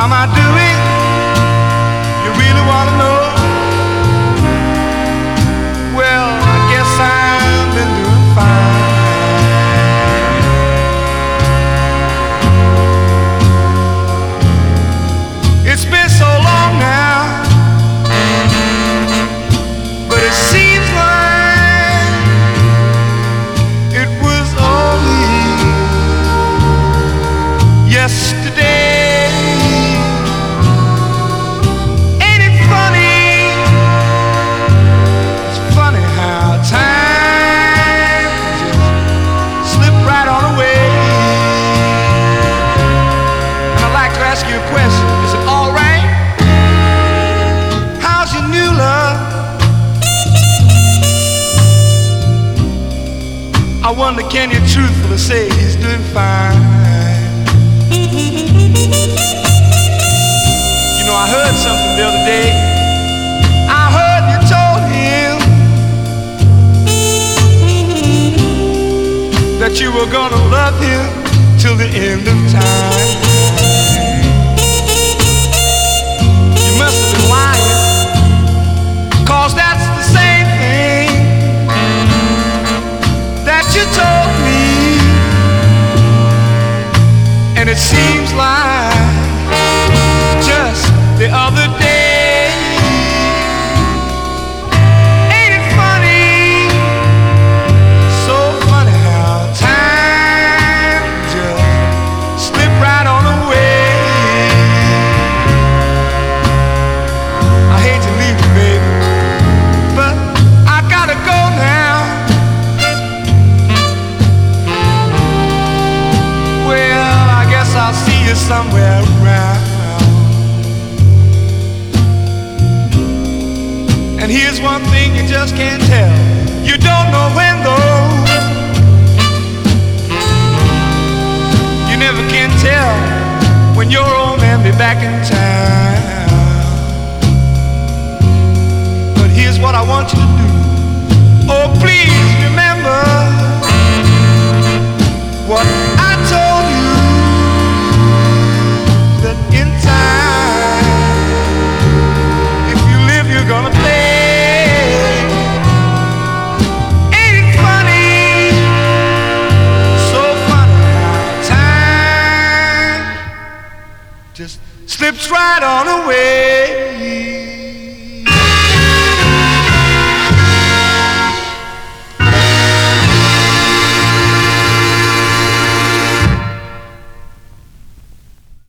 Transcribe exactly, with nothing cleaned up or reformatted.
How am I doing? You really want to know? Well, I guess I've been doing fine. It's been so long now, but it seems like it was only yesterday. Ain't it funny? It's funny how time just slipped right on away. And I'd like to ask you a question. Is it all right? How's your new love? I wonder, can you truthfully say he's doing fine? You know, I heard something the other day. I heard you told him that you were gonna love him till the end of time. You must have been lying, 'cause that's the same thing that you told me. And it seems like just the other day. Ain't it funny? So funny how time just slipped right on away. I hate to leave you, baby, but I gotta go now. Well, I guess I'll see you somewhere around. And here's one thing you just can't tell. You don't know when though. You never can tell when your old man be back in town. But here's what I want you to do. Oh, please remember what I told you, that in time, if you live, you're gonna pay. Ain't it funny? So funny how time just slips right on away.